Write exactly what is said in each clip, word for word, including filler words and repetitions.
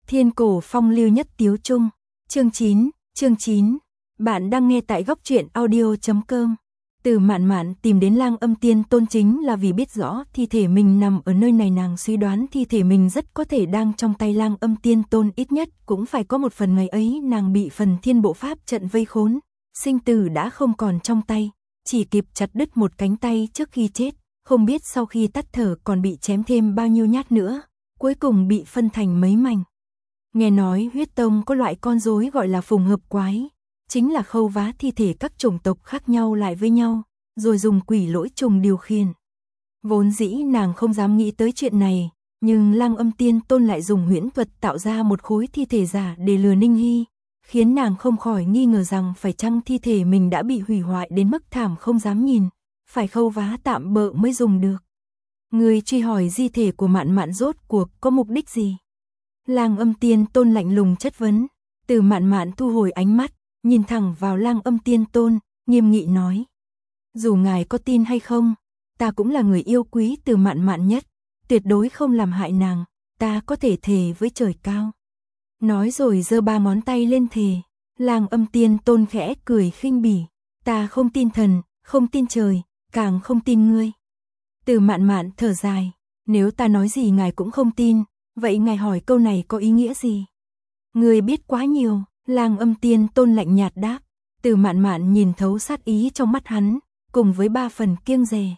Thiên cổ phong lưu nhất tiếu trung. Chương chín, chương chín. Bạn đang nghe tại góc truyện audio chấm com. Từ Mạn Mạn tìm đến Lang Âm Tiên Tôn chính là vì biết rõ thi thể mình nằm ở nơi này, nàng suy đoán thi thể mình rất có thể đang trong tay Lang Âm Tiên Tôn, ít nhất cũng phải có một phần ngày ấy nàng bị phần thiên bộ pháp trận vây khốn, sinh tử đã không còn trong tay, chỉ kịp chặt đứt một cánh tay trước khi chết, không biết sau khi tắt thở còn bị chém thêm bao nhiêu nhát nữa, cuối cùng bị phân thành mấy mảnh. Nghe nói huyết tông có loại con rối gọi là phùng hợp quái, chính là khâu vá thi thể các chủng tộc khác nhau lại với nhau, rồi dùng quỷ lỗi trùng điều khiển. Vốn dĩ nàng không dám nghĩ tới chuyện này, nhưng Lang Âm Tiên Tôn lại dùng huyễn thuật tạo ra một khối thi thể giả để lừa Ninh Hy, khiến nàng không khỏi nghi ngờ rằng phải chăng thi thể mình đã bị hủy hoại đến mức thảm không dám nhìn, phải khâu vá tạm bợ mới dùng được. Người truy hỏi di thể của Mạn Mạn rốt cuộc có mục đích gì? Lang Âm Tiên Tôn lạnh lùng chất vấn. Từ Mạn Mạn thu hồi ánh mắt, nhìn thẳng vào Lang Âm Tiên Tôn, nghiêm nghị nói: dù ngài có tin hay không, ta cũng là người yêu quý Từ Mạn Mạn nhất, tuyệt đối không làm hại nàng, ta có thể thề với trời cao. Nói rồi giơ ba ngón tay lên thề. Lang Âm Tiên Tôn khẽ cười khinh bỉ: ta không tin thần, không tin trời, càng không tin ngươi. Từ Mạn Mạn thở dài: nếu ta nói gì ngài cũng không tin, vậy ngài hỏi câu này có ý nghĩa gì? Ngươi biết quá nhiều. Lang Âm Tiên Tôn lạnh nhạt đáp. Từ Mạn Mạn nhìn thấu sát ý trong mắt hắn, cùng với ba phần kiêng dè.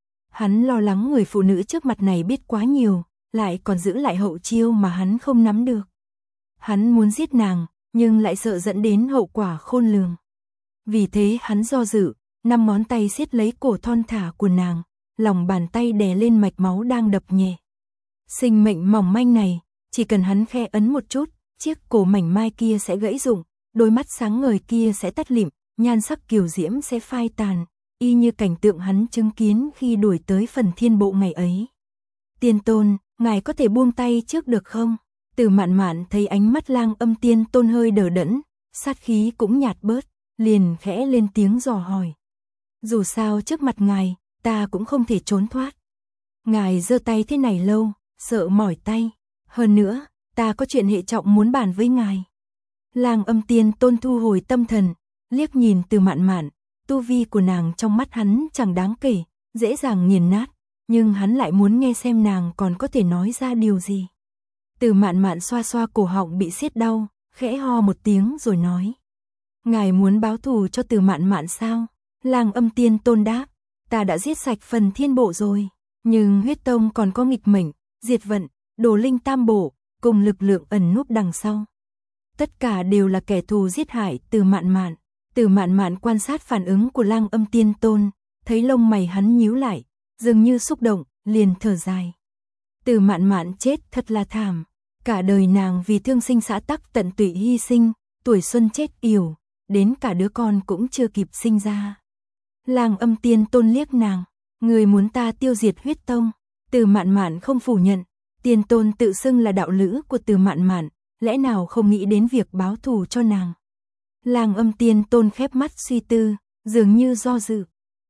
Hắn lo lắng người phụ nữ trước mặt này biết quá nhiều, lại còn giữ lại hậu chiêu mà hắn không nắm được. Hắn muốn giết nàng, nhưng lại sợ dẫn đến hậu quả khôn lường. Vì thế hắn do dự, năm ngón tay siết lấy cổ thon thả của nàng, lòng bàn tay đè lên mạch máu đang đập nhẹ. Sinh mệnh mỏng manh này, chỉ cần hắn khe ấn một chút, chiếc cổ mảnh mai kia sẽ gãy rụng, đôi mắt sáng ngời kia sẽ tắt lịm, nhan sắc kiều diễm sẽ phai tàn, y như cảnh tượng hắn chứng kiến khi đuổi tới phần thiên bộ ngày ấy. Tiên Tôn, ngài có thể buông tay trước được không? Từ Mạn Mạn thấy ánh mắt Lang Âm Tiên Tôn hơi đờ đẫn, sát khí cũng nhạt bớt, liền khẽ lên tiếng dò hỏi. Dù sao trước mặt ngài, ta cũng không thể trốn thoát. Ngài giơ tay thế này lâu, sợ mỏi tay. Hơn nữa, ta có chuyện hệ trọng muốn bàn với ngài. Lang Âm Tiên Tôn thu hồi tâm thần, liếc nhìn Từ Mạn Mạn, tu vi của nàng trong mắt hắn chẳng đáng kể, dễ dàng nghiền nát, nhưng hắn lại muốn nghe xem nàng còn có thể nói ra điều gì. Từ Mạn Mạn xoa xoa cổ họng bị siết đau, khẽ ho một tiếng rồi nói: ngài muốn báo thù cho Từ Mạn Mạn sao? Lang Âm Tiên Tôn đáp: ta đã giết sạch phần thiên bộ rồi, nhưng huyết tông còn có nghịch mệnh, diệt vận, đồ linh tam bộ, cùng lực lượng ẩn núp đằng sau. Tất cả đều là kẻ thù giết hại Từ Mạn Mạn. Từ Mạn Mạn quan sát phản ứng của Lang Âm Tiên Tôn, thấy lông mày hắn nhíu lại, dường như xúc động, liền thở dài. Từ Mạn Mạn chết thật là thảm, cả đời nàng vì thương sinh xã tắc tận tụy hy sinh, tuổi xuân chết yểu, đến cả đứa con cũng chưa kịp sinh ra. Lang Âm Tiên Tôn liếc nàng: người muốn ta tiêu diệt huyết tông? Từ Mạn Mạn không phủ nhận. Tiên Tôn tự xưng là đạo lữ của Từ Mạn Mạn, lẽ nào không nghĩ đến việc báo thù cho nàng? Lang Âm Tiên Tôn khép mắt suy tư, dường như do dự.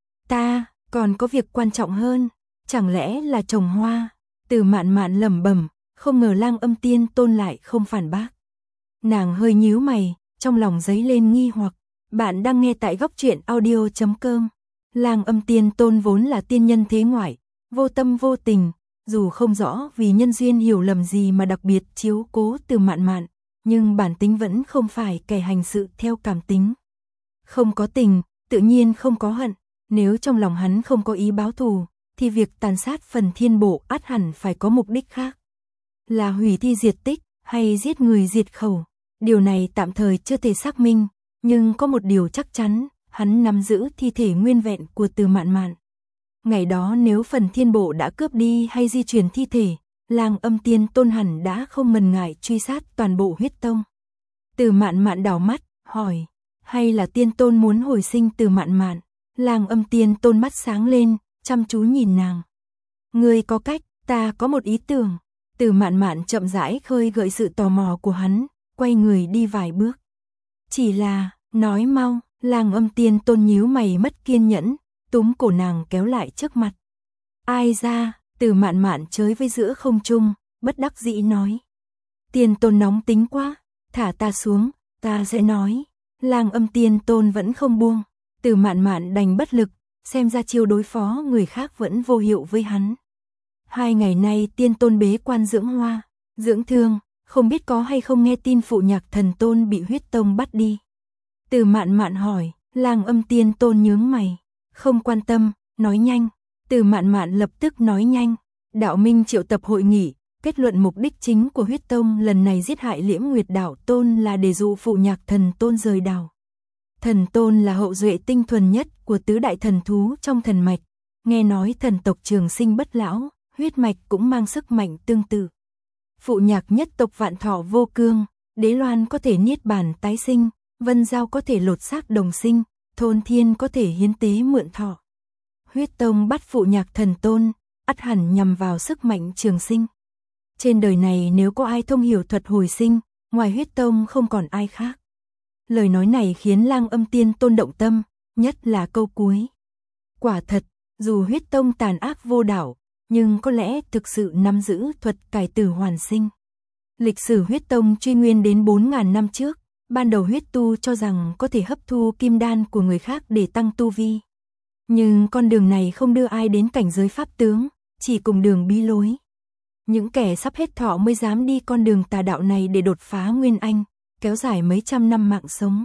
Ta còn có việc quan trọng hơn, chẳng lẽ là trồng hoa? Từ Mạn Mạn lẩm bẩm, không ngờ Lang Âm Tiên Tôn lại không phản bác. Nàng hơi nhíu mày, trong lòng dấy lên nghi hoặc. Bạn đang nghe tại góc truyện audio chấm com. Lang Âm Tiên Tôn vốn là tiên nhân thế ngoại, vô tâm vô tình, dù không rõ vì nhân duyên hiểu lầm gì mà đặc biệt chiếu cố Từ Mạn Mạn, nhưng bản tính vẫn không phải kẻ hành sự theo cảm tính. Không có tình, tự nhiên không có hận, nếu trong lòng hắn không có ý báo thù, thì việc tàn sát phần thiên bộ ắt hẳn phải có mục đích khác. Là hủy thi diệt tích, hay giết người diệt khẩu, điều này tạm thời chưa thể xác minh, nhưng có một điều chắc chắn, hắn nắm giữ thi thể nguyên vẹn của Từ Mạn Mạn. Ngày đó nếu phần thiên bộ đã cướp đi hay di chuyển thi thể, Lang Âm Tiên Tôn hẳn đã không mần ngại truy sát toàn bộ huyết tông. Từ Mạn Mạn đảo mắt, hỏi: hay là Tiên Tôn muốn hồi sinh Từ Mạn Mạn? Lang Âm Tiên Tôn mắt sáng lên, chăm chú nhìn nàng. Ngươi có cách, ta có một ý tưởng. Từ Mạn Mạn chậm rãi khơi gợi sự tò mò của hắn, quay người đi vài bước. Chỉ là, nói mau. Lang Âm Tiên Tôn nhíu mày mất kiên nhẫn, túm cổ nàng kéo lại trước mặt. Ai ra? Từ Mạn Mạn chới với giữa không trung, bất đắc dĩ nói. Tiên tôn nóng tính quá, thả ta xuống, ta sẽ nói. Lang Âm Tiên tôn vẫn không buông, Từ Mạn Mạn đành bất lực, xem ra chiêu đối phó người khác vẫn vô hiệu với hắn. Hai ngày nay tiên tôn bế quan dưỡng hoa, dưỡng thương, không biết có hay không nghe tin phụ nhạc thần tôn bị huyết tông bắt đi. Từ Mạn Mạn hỏi, Lang Âm Tiên tôn nhướng mày, không quan tâm, nói nhanh. Từ Mạn Mạn lập tức nói nhanh, đạo minh triệu tập hội nghị, kết luận mục đích chính của huyết tông lần này giết hại Liễm Nguyệt đạo tôn là để dụ phụ nhạc thần tôn rời đảo. Thần tôn là hậu duệ tinh thuần nhất của tứ đại thần thú trong thần mạch, nghe nói thần tộc trường sinh bất lão, huyết mạch cũng mang sức mạnh tương tự. Phụ nhạc nhất tộc vạn thọ vô cương, Đế Loan có thể niết bàn tái sinh, Vân Giao có thể lột xác đồng sinh, Thôn Thiên có thể hiến tế mượn thọ. Huyết tông bắt phụ nhạc thần tôn, ắt hẳn nhằm vào sức mạnh trường sinh. Trên đời này nếu có ai thông hiểu thuật hồi sinh, ngoài huyết tông không còn ai khác. Lời nói này khiến Lang Âm Tiên tôn động tâm, nhất là câu cuối. Quả thật, dù huyết tông tàn ác vô đảo, nhưng có lẽ thực sự nắm giữ thuật cải tử hoàn sinh. Lịch sử huyết tông truy nguyên đến bốn nghìn năm trước, ban đầu huyết tu cho rằng có thể hấp thu kim đan của người khác để tăng tu vi. Nhưng con đường này không đưa ai đến cảnh giới pháp tướng, chỉ cùng đường bí lối. Những kẻ sắp hết thọ mới dám đi con đường tà đạo này để đột phá nguyên anh, kéo dài mấy trăm năm mạng sống.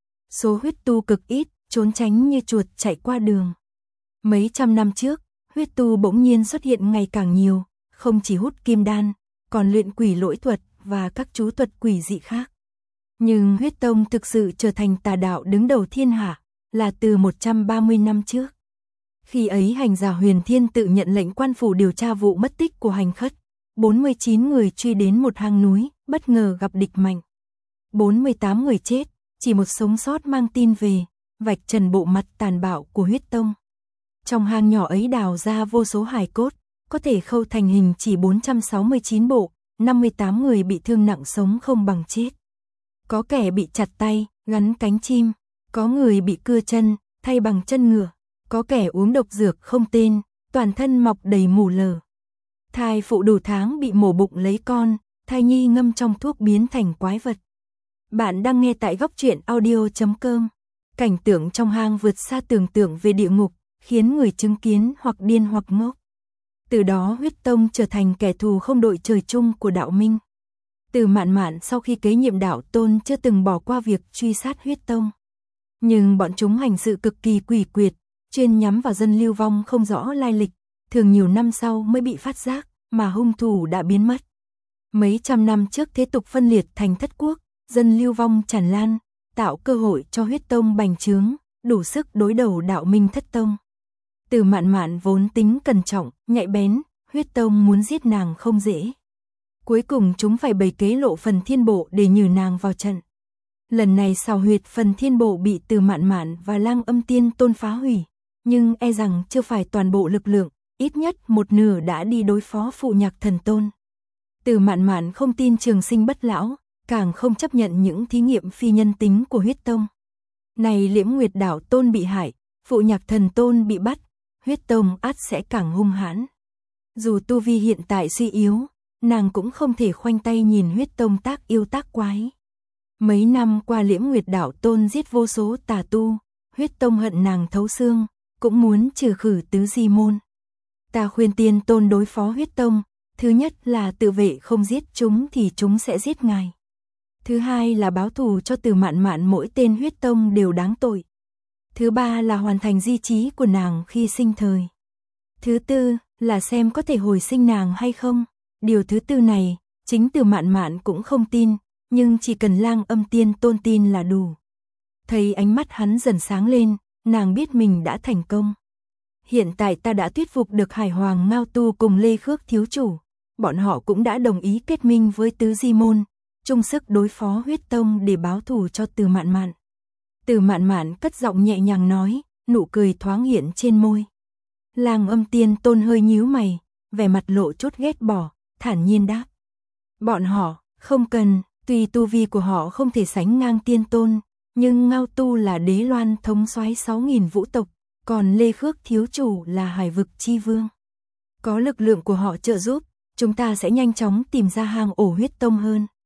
Số huyết tu cực ít, trốn tránh như chuột chạy qua đường. Mấy trăm năm trước, huyết tu bỗng nhiên xuất hiện ngày càng nhiều, không chỉ hút kim đan, còn luyện quỷ lỗi thuật và các chú thuật quỷ dị khác. Nhưng huyết tông thực sự trở thành tà đạo đứng đầu thiên hạ, là từ một trăm ba mươi năm trước. Khi ấy hành giả Huyền Thiên tự nhận lệnh quan phủ điều tra vụ mất tích của hành khất, bốn mươi chín người truy đến một hang núi, bất ngờ gặp địch mạnh. bốn mươi tám người chết, chỉ một sống sót mang tin về, vạch trần bộ mặt tàn bạo của huyết tông. Trong hang nhỏ ấy đào ra vô số hài cốt, có thể khâu thành hình chỉ bốn trăm sáu mươi chín bộ, năm mươi tám người bị thương nặng sống không bằng chết. Có kẻ bị chặt tay, gắn cánh chim, có người bị cưa chân, thay bằng chân ngựa, có kẻ uống độc dược không tên, toàn thân mọc đầy mù lờ. Thai phụ đủ tháng bị mổ bụng lấy con, thai nhi ngâm trong thuốc biến thành quái vật. Bạn đang nghe tại góc truyện audio chấm com. Cảnh tượng trong hang vượt xa tưởng tượng về địa ngục, khiến người chứng kiến hoặc điên hoặc ngốc. Từ đó huyết tông trở thành kẻ thù không đội trời chung của đạo minh. Từ Mạn Mạn sau khi kế nhiệm đạo tôn chưa từng bỏ qua việc truy sát huyết tông. Nhưng bọn chúng hành sự cực kỳ quỷ quyệt, chuyên nhắm vào dân lưu vong không rõ lai lịch, thường nhiều năm sau mới bị phát giác, mà hung thủ đã biến mất. Mấy trăm năm trước thế tục phân liệt thành thất quốc, dân lưu vong tràn lan, tạo cơ hội cho huyết tông bành trướng, đủ sức đối đầu đạo minh thất tông. Từ Mạn Mạn vốn tính cẩn trọng, nhạy bén, huyết tông muốn giết nàng không dễ. Cuối cùng chúng phải bày kế lộ phần thiên bộ để nhử nàng vào trận. Lần này xào huyệt phần thiên bộ bị Từ Mạn Mạn và Lang Âm Tiên tôn phá hủy, nhưng e rằng chưa phải toàn bộ lực lượng, ít nhất một nửa đã đi đối phó phụ nhạc thần tôn. Từ Mạn Mạn không tin trường sinh bất lão, càng không chấp nhận những thí nghiệm phi nhân tính của huyết tông. Này Liễm Nguyệt đạo tôn bị hại, phụ nhạc thần tôn bị bắt, huyết tông ắt sẽ càng hung hãn. Dù tu vi hiện tại suy yếu, nàng cũng không thể khoanh tay nhìn huyết tông tác yêu tác quái. Mấy năm qua Liễm Nguyệt đạo tôn giết vô số tà tu, huyết tông hận nàng thấu xương, cũng muốn trừ khử tứ di môn. Ta khuyên tiên tôn đối phó huyết tông, thứ nhất là tự vệ không giết chúng thì chúng sẽ giết ngài. Thứ hai là báo thù cho Từ Mạn Mạn mỗi tên huyết tông đều đáng tội. Thứ ba là hoàn thành di chí của nàng khi sinh thời. Thứ tư là xem có thể hồi sinh nàng hay không. Điều thứ tư này, chính Từ Mạn Mạn cũng không tin, nhưng chỉ cần Lang Âm Tiên tôn tin là đủ. Thấy ánh mắt hắn dần sáng lên, nàng biết mình đã thành công. Hiện tại ta đã thuyết phục được Hải Hoàng Ngao Tu cùng Lê Khước thiếu chủ. Bọn họ cũng đã đồng ý kết minh với tứ di môn, chung sức đối phó huyết tông để báo thù cho Từ Mạn Mạn. Từ Mạn Mạn cất giọng nhẹ nhàng nói, nụ cười thoáng hiện trên môi. Lang Âm Tiên tôn hơi nhíu mày, vẻ mặt lộ chút ghét bỏ, thản nhiên đáp. Bọn họ, không cần, tuy tu vi của họ không thể sánh ngang tiên tôn, nhưng Ngao Tu là đế loan thống soái sáu nghìn vũ tộc, còn Lê Khước thiếu chủ là hải vực chi vương. Có lực lượng của họ trợ giúp, chúng ta sẽ nhanh chóng tìm ra hang ổ huyết tông hơn.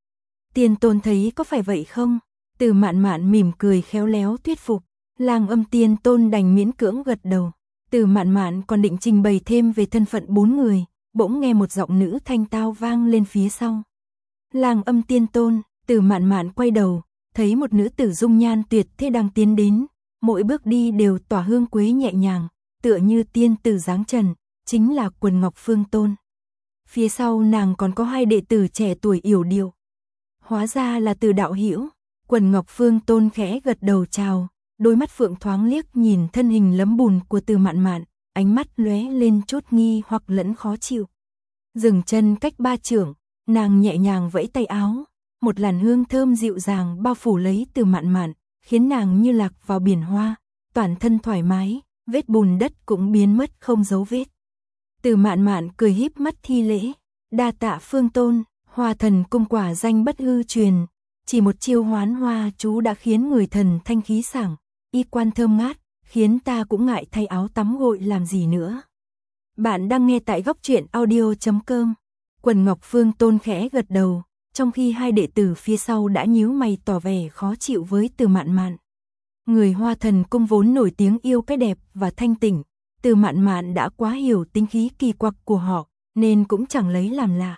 Tiên Tôn thấy có phải vậy không? Từ Mạn Mạn mỉm cười khéo léo thuyết phục. Lang Âm Tiên Tôn đành miễn cưỡng gật đầu. Từ Mạn Mạn còn định trình bày thêm về thân phận bốn người, bỗng nghe một giọng nữ thanh tao vang lên phía sau. Lang Âm Tiên Tôn. Từ Mạn Mạn quay đầu, thấy một nữ tử dung nhan tuyệt thế đang tiến đến, mỗi bước đi đều tỏa hương quế nhẹ nhàng, tựa như tiên tử dáng trần, chính là Quần Ngọc Phương Tôn. Phía sau nàng còn có hai đệ tử trẻ tuổi yểu điệu. Hóa ra là Từ đạo hữu. Quần Ngọc Phương Tôn khẽ gật đầu chào, đôi mắt phượng thoáng liếc nhìn thân hình lấm bùn của Từ Mạn Mạn, ánh mắt lóe lên chút nghi hoặc lẫn khó chịu. Dừng chân cách ba trượng, nàng nhẹ nhàng vẫy tay áo, một làn hương thơm dịu dàng bao phủ lấy Từ Mạn Mạn, khiến nàng như lạc vào biển hoa, toàn thân thoải mái, vết bùn đất cũng biến mất không dấu vết. Từ Mạn Mạn cười híp mắt thi lễ, đa tạ Phương Tôn. Hoa Thần Cung quả danh bất hư truyền, chỉ một chiêu hoán hoa chú đã khiến người thần thanh khí sảng, y quan thơm ngát, khiến ta cũng ngại thay áo tắm gội làm gì nữa. Bạn đang nghe tại góc truyện audio chấm com. Quần Ngọc Phương Tôn khẽ gật đầu, trong khi hai đệ tử phía sau đã nhíu mày tỏ vẻ khó chịu với Từ Mạn Mạn. Người Hoa Thần Cung vốn nổi tiếng yêu cái đẹp và thanh tịnh, Từ Mạn Mạn đã quá hiểu tính khí kỳ quặc của họ, nên cũng chẳng lấy làm lạ.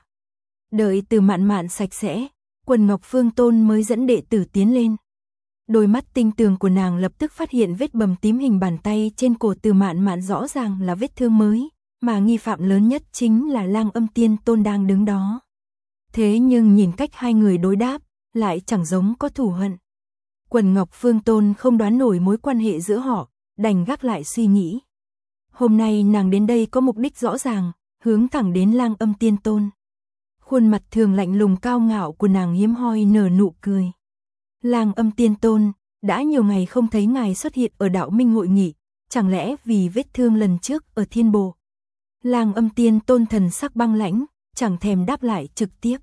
Đợi Từ Mạn Mạn sạch sẽ, Quần Ngọc Phương Tôn mới dẫn đệ tử tiến lên. Đôi mắt tinh tường của nàng lập tức phát hiện vết bầm tím hình bàn tay trên cổ Từ Mạn Mạn rõ ràng là vết thương mới, mà nghi phạm lớn nhất chính là Lang Âm Tiên Tôn đang đứng đó. Thế nhưng nhìn cách hai người đối đáp, lại chẳng giống có thù hận. Quần Ngọc Phương Tôn không đoán nổi mối quan hệ giữa họ, đành gác lại suy nghĩ. Hôm nay nàng đến đây có mục đích rõ ràng, hướng thẳng đến Lang Âm Tiên Tôn. Khuôn mặt thường lạnh lùng cao ngạo của nàng hiếm hoi nở nụ cười. Lang Âm Tiên Tôn, đã nhiều ngày không thấy ngài xuất hiện ở Đạo Minh hội nghị, chẳng lẽ vì vết thương lần trước ở Thiên Bộ? Lang Âm Tiên Tôn thần sắc băng lãnh, chẳng thèm đáp lại trực tiếp.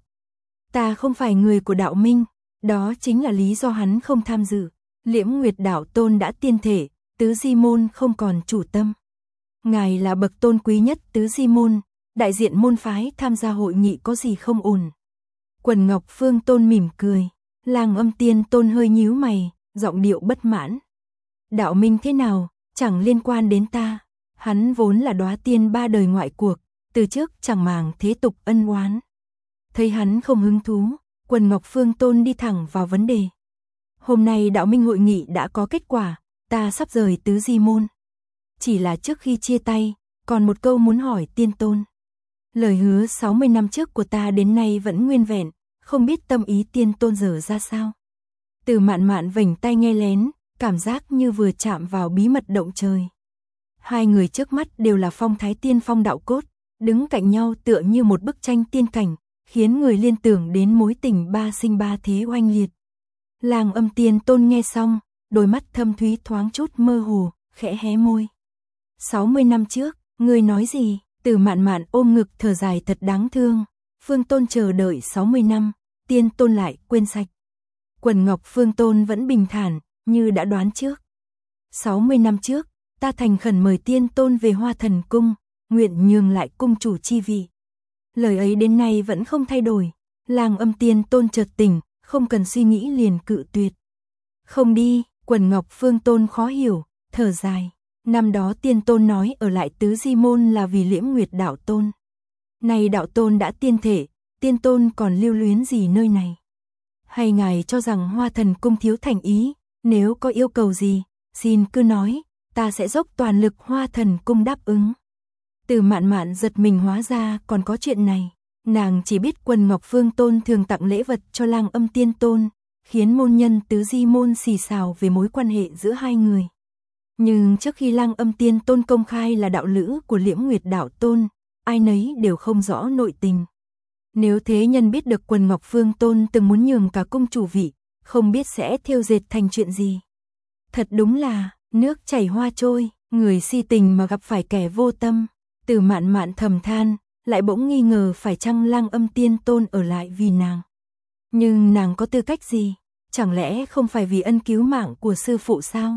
Ta không phải người của Đạo Minh, đó chính là lý do hắn không tham dự. Liễm Nguyệt Đạo Tôn đã tiên thể, tứ di môn không còn chủ tâm. Ngài là bậc tôn quý nhất tứ di môn, đại diện môn phái tham gia hội nghị có gì không ổn. Quần Ngọc Phương Tôn mỉm cười, Lang Âm Tiên Tôn hơi nhíu mày, giọng điệu bất mãn. Đạo Minh thế nào, chẳng liên quan đến ta, hắn vốn là đóa tiên ba đời ngoại cuộc, từ trước chẳng màng thế tục ân oán. Thấy hắn không hứng thú, Quần Ngọc Phương Tôn đi thẳng vào vấn đề. Hôm nay Đạo Minh hội nghị đã có kết quả, ta sắp rời tứ di môn. Chỉ là trước khi chia tay, còn một câu muốn hỏi Tiên Tôn. Lời hứa sáu mươi năm trước của ta đến nay vẫn nguyên vẹn, không biết tâm ý Tiên Tôn giờ ra sao. Từ Mạn Mạn vểnh tay nghe lén, cảm giác như vừa chạm vào bí mật động trời. Hai người trước mắt đều là phong thái tiên phong đạo cốt, đứng cạnh nhau tựa như một bức tranh tiên cảnh, khiến người liên tưởng đến mối tình ba sinh ba thế oanh liệt. Lang Âm Tiên Tôn nghe xong, đôi mắt thâm thúy thoáng chút mơ hồ, khẽ hé môi. sáu mươi năm trước, ngươi nói gì? Từ Mạn Mạn ôm ngực thở dài thật đáng thương. Phương Tôn chờ đợi sáu mươi năm, Tiên Tôn lại quên sạch. Quần Ngọc Phương Tôn vẫn bình thản, như đã đoán trước. sáu mươi năm trước, ta thành khẩn mời Tiên Tôn về Hoa Thần Cung, nguyện nhường lại cung chủ chi vị. Lời ấy đến nay vẫn không thay đổi. Lang Âm Tiên Tôn chợt tỉnh, không cần suy nghĩ liền cự tuyệt. Không đi, Quần Ngọc Phương Tôn khó hiểu, thở dài. Năm đó Tiên Tôn nói ở lại tứ di môn là vì Liễm Nguyệt Đạo Tôn. Nay Đạo Tôn đã tiên thể, Tiên Tôn còn lưu luyến gì nơi này? Hay ngài cho rằng Hoa Thần Cung thiếu thành ý, nếu có yêu cầu gì, xin cứ nói, ta sẽ dốc toàn lực Hoa Thần Cung đáp ứng. Từ Mạn Mạn giật mình, hóa ra còn có chuyện này. Nàng chỉ biết Quần Ngọc Phương Tôn thường tặng lễ vật cho Lang Âm Tiên Tôn, khiến môn nhân tứ di môn xì xào về mối quan hệ giữa hai người. Nhưng trước khi Lang Âm Tiên Tôn công khai là đạo lữ của Liễm Nguyệt Đạo Tôn, ai nấy đều không rõ nội tình. Nếu thế nhân biết được Quần Ngọc Phương Tôn từng muốn nhường cả cung chủ vị, không biết sẽ thêu dệt thành chuyện gì. Thật đúng là, nước chảy hoa trôi, người si tình mà gặp phải kẻ vô tâm. Từ Mạn Mạn thầm than, lại bỗng nghi ngờ phải chăng Lang Âm Tiên Tôn ở lại vì nàng. Nhưng nàng có tư cách gì? Chẳng lẽ không phải vì ân cứu mạng của sư phụ sao?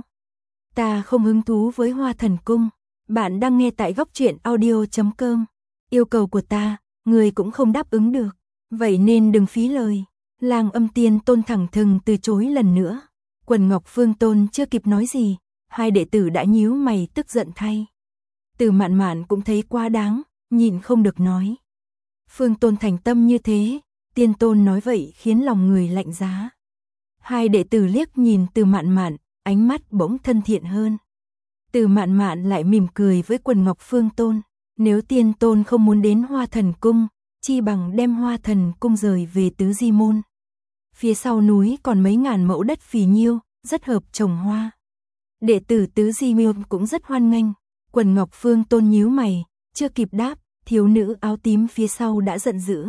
Ta không hứng thú với Hoa Thần Cung. Bạn đang nghe tại góc truyện audio chấm com. Yêu cầu của ta, người cũng không đáp ứng được. Vậy nên đừng phí lời. Lang Âm Tiên Tôn thẳng thừng từ chối lần nữa. Quần Ngọc Phương Tôn chưa kịp nói gì, hai đệ tử đã nhíu mày tức giận thay. Từ Mạn Mạn cũng thấy quá đáng, nhịn không được nói. Phương Tôn thành tâm như thế, Tiên Tôn nói vậy khiến lòng người lạnh giá. Hai đệ tử liếc nhìn Từ Mạn Mạn, ánh mắt bỗng thân thiện hơn. Từ Mạn Mạn lại mỉm cười với Quần Ngọc Phương Tôn. Nếu Tiên Tôn không muốn đến Hoa Thần Cung, chi bằng đem Hoa Thần Cung rời về Tứ Di Môn. Phía sau núi còn mấy ngàn mẫu đất phì nhiêu, rất hợp trồng hoa. Đệ tử Tứ Di Môn cũng rất hoan nghênh. Quần Ngọc Phương Tôn nhíu mày, chưa kịp đáp, thiếu nữ áo tím phía sau đã giận dữ.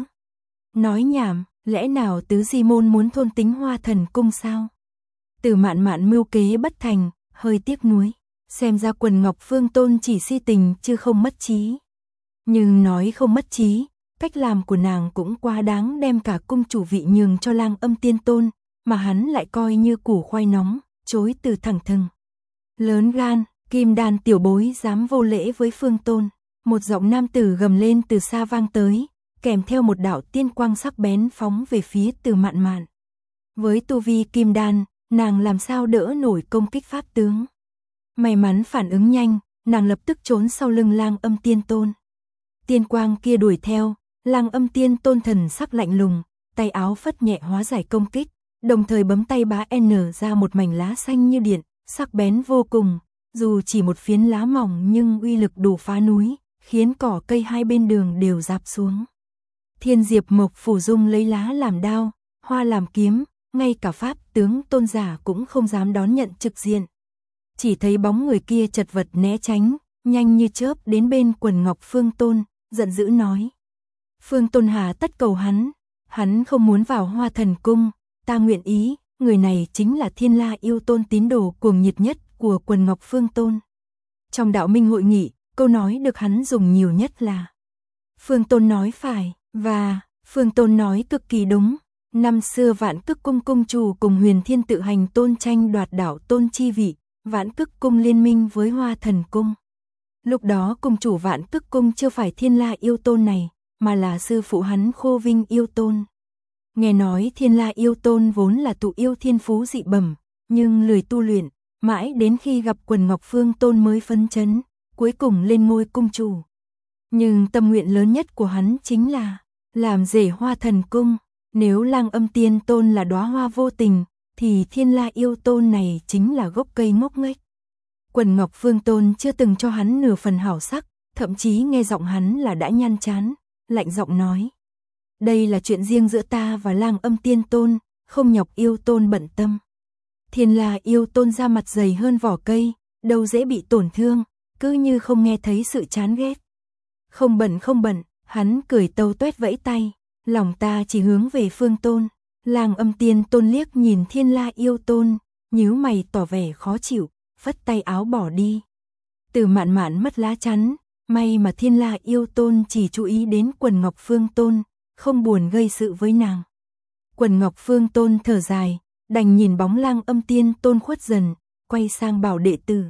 Nói nhảm, lẽ nào Tứ Di Môn muốn thôn tính Hoa Thần Cung sao? Từ Mạn Mạn mưu kế bất thành, hơi tiếc nuối. Xem ra Quần Ngọc Phương Tôn chỉ si tình chứ không mất trí. Nhưng nói không mất trí, cách làm của nàng cũng quá đáng, đem cả cung chủ vị nhường cho Lang Âm Tiên Tôn, mà hắn lại coi như củ khoai nóng, chối từ thẳng thừng. Lớn gan, Kim Đan tiểu bối dám vô lễ với Phương Tôn. Một giọng nam tử gầm lên từ xa vang tới, kèm theo một đạo tiên quang sắc bén phóng về phía Từ Mạn Mạn. Với tu vi Kim Đan, nàng làm sao đỡ nổi công kích pháp tướng. May mắn phản ứng nhanh, nàng lập tức trốn sau lưng Lang Âm Tiên Tôn. Tiên quang kia đuổi theo, Lang Âm Tiên Tôn thần sắc lạnh lùng, tay áo phất nhẹ hóa giải công kích, đồng thời bấm tay bá N ra một mảnh lá xanh như điện, sắc bén vô cùng, dù chỉ một phiến lá mỏng nhưng uy lực đủ phá núi, khiến cỏ cây hai bên đường đều rạp xuống. Thiên Diệp Mộc Phủ Dung lấy lá làm đao, hoa làm kiếm, ngay cả pháp tướng tôn giả cũng không dám đón nhận trực diện. Chỉ thấy bóng người kia chật vật né tránh, nhanh như chớp đến bên Quần Ngọc Phương Tôn, giận dữ nói. Phương Tôn hà tất cầu hắn, hắn không muốn vào Hoa Thần Cung, ta nguyện ý, người này chính là Thiên La Yêu Tôn tín đồ cuồng nhiệt nhất của Quần Ngọc Phương Tôn. Trong đạo minh hội nghị, câu nói được hắn dùng nhiều nhất là Phương Tôn nói phải, và Phương Tôn nói cực kỳ đúng. Năm xưa Vạn Cức Cung cung chủ cùng Huyền Thiên Tự Hành Tôn tranh đoạt đảo Tôn chi vị, Vạn Cức Cung liên minh với Hoa Thần Cung. Lúc đó cung chủ Vạn Cức Cung chưa phải Thiên La Yêu Tôn này, mà là sư phụ hắn Khô Vinh Yêu Tôn. Nghe nói Thiên La Yêu Tôn vốn là tụ yêu thiên phú dị bẩm, nhưng lười tu luyện, mãi đến khi gặp Quần Ngọc Phương Tôn mới phấn chấn, cuối cùng lên ngôi cung chủ. Nhưng tâm nguyện lớn nhất của hắn chính là làm rể Hoa Thần Cung. Nếu Lang Âm Tiên Tôn là đóa hoa vô tình, thì Thiên La Yêu Tôn này chính là gốc cây ngốc nghếch. Quần Ngọc Phương Tôn chưa từng cho hắn nửa phần hảo sắc, thậm chí nghe giọng hắn là đã nhăn chán, lạnh giọng nói. Đây là chuyện riêng giữa ta và Lang Âm Tiên Tôn, không nhọc Yêu Tôn bận tâm. Thiên La Yêu Tôn da mặt dày hơn vỏ cây, đâu dễ bị tổn thương, cứ như không nghe thấy sự chán ghét. Không bận không bận, hắn cười tâu tuét vẫy tay, lòng ta chỉ hướng về Phương Tôn. Lang Âm Tiên Tôn liếc nhìn Thiên La Yêu Tôn, nhíu mày tỏ vẻ khó chịu, phất tay áo bỏ đi. Từ Mạn Mạn mất lá chắn, may mà Thiên La Yêu Tôn chỉ chú ý đến Quần Ngọc Phương Tôn, không buồn gây sự với nàng. Quần Ngọc Phương Tôn thở dài, đành nhìn bóng Lang Âm Tiên Tôn khuất dần, quay sang bảo đệ tử.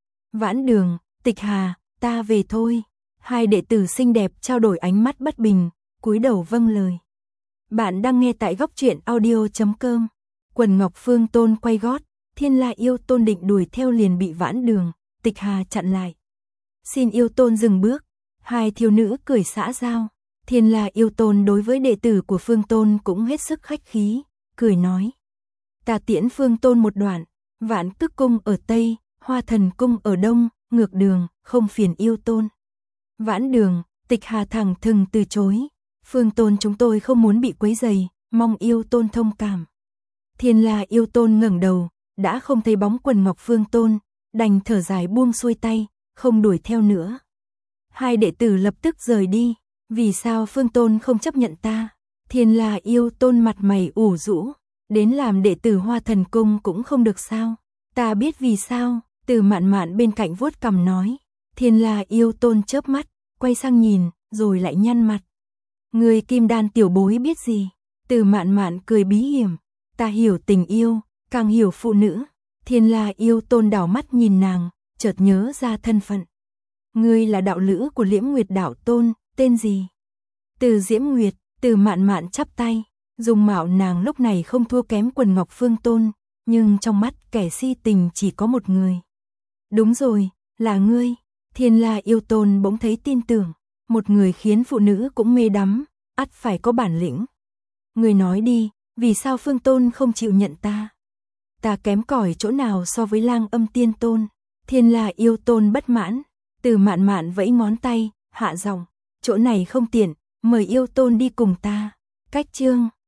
Vãn Đường, Tịch Hà, ta về thôi. Hai đệ tử xinh đẹp trao đổi ánh mắt bất bình, cúi đầu vâng lời. Bạn đang nghe tại góc truyện audio chấm com. Quần Ngọc Phương Tôn quay gót, Thiên La Yêu Tôn định đuổi theo liền bị Vãn Đường, Tịch Hà chặn lại. Xin Yêu Tôn dừng bước. Hai thiếu nữ cười xã giao. Thiên La Yêu Tôn đối với đệ tử của Phương Tôn cũng hết sức khách khí, cười nói. Ta tiễn Phương Tôn một đoạn, Vạn Cức Cung ở Tây, Hoa Thần Cung ở Đông, ngược đường, không phiền Yêu Tôn. Vãn Đường, Tịch Hà thẳng thừng từ chối. Phương Tôn chúng tôi không muốn bị quấy rầy, mong Yêu Tôn thông cảm. Thiên La Yêu Tôn ngẩng đầu, đã không thấy bóng Quần Ngọc Phương Tôn, đành thở dài buông xuôi tay, không đuổi theo nữa. Hai đệ tử lập tức rời đi. Vì sao Phương Tôn không chấp nhận ta? Thiên La Yêu Tôn mặt mày ủ rũ, đến làm đệ tử Hoa Thần Cung cũng không được sao? Ta biết vì sao. Từ Mạn Mạn bên cạnh vuốt cằm nói. Thiên La Yêu Tôn chớp mắt, quay sang nhìn, rồi lại nhăn mặt. Người Kim Đan tiểu bối biết gì? Từ Mạn Mạn cười bí hiểm. Ta hiểu tình yêu, càng hiểu phụ nữ. Thiên La Yêu Tôn đảo mắt nhìn nàng, chợt nhớ ra thân phận. Ngươi là đạo lữ của Liễm Nguyệt đạo tôn, tên gì? Từ Diễm Nguyệt. Từ Mạn Mạn chắp tay. Dung mạo nàng lúc này không thua kém Quần Ngọc Phương Tôn, nhưng trong mắt kẻ si tình chỉ có một người. Đúng rồi, là ngươi. Thiên La Yêu Tôn bỗng thấy tin tưởng, một người khiến phụ nữ cũng mê đắm, ắt phải có bản lĩnh. Ngươi nói đi, vì sao Phương Tôn không chịu nhận ta? Ta kém cỏi chỗ nào so với Lang Âm Tiên Tôn? Thiên La Yêu Tôn bất mãn, Từ Mạn Mạn vẫy ngón tay, hạ giọng, chỗ này không tiện, mời Yêu Tôn đi cùng ta. Cách chương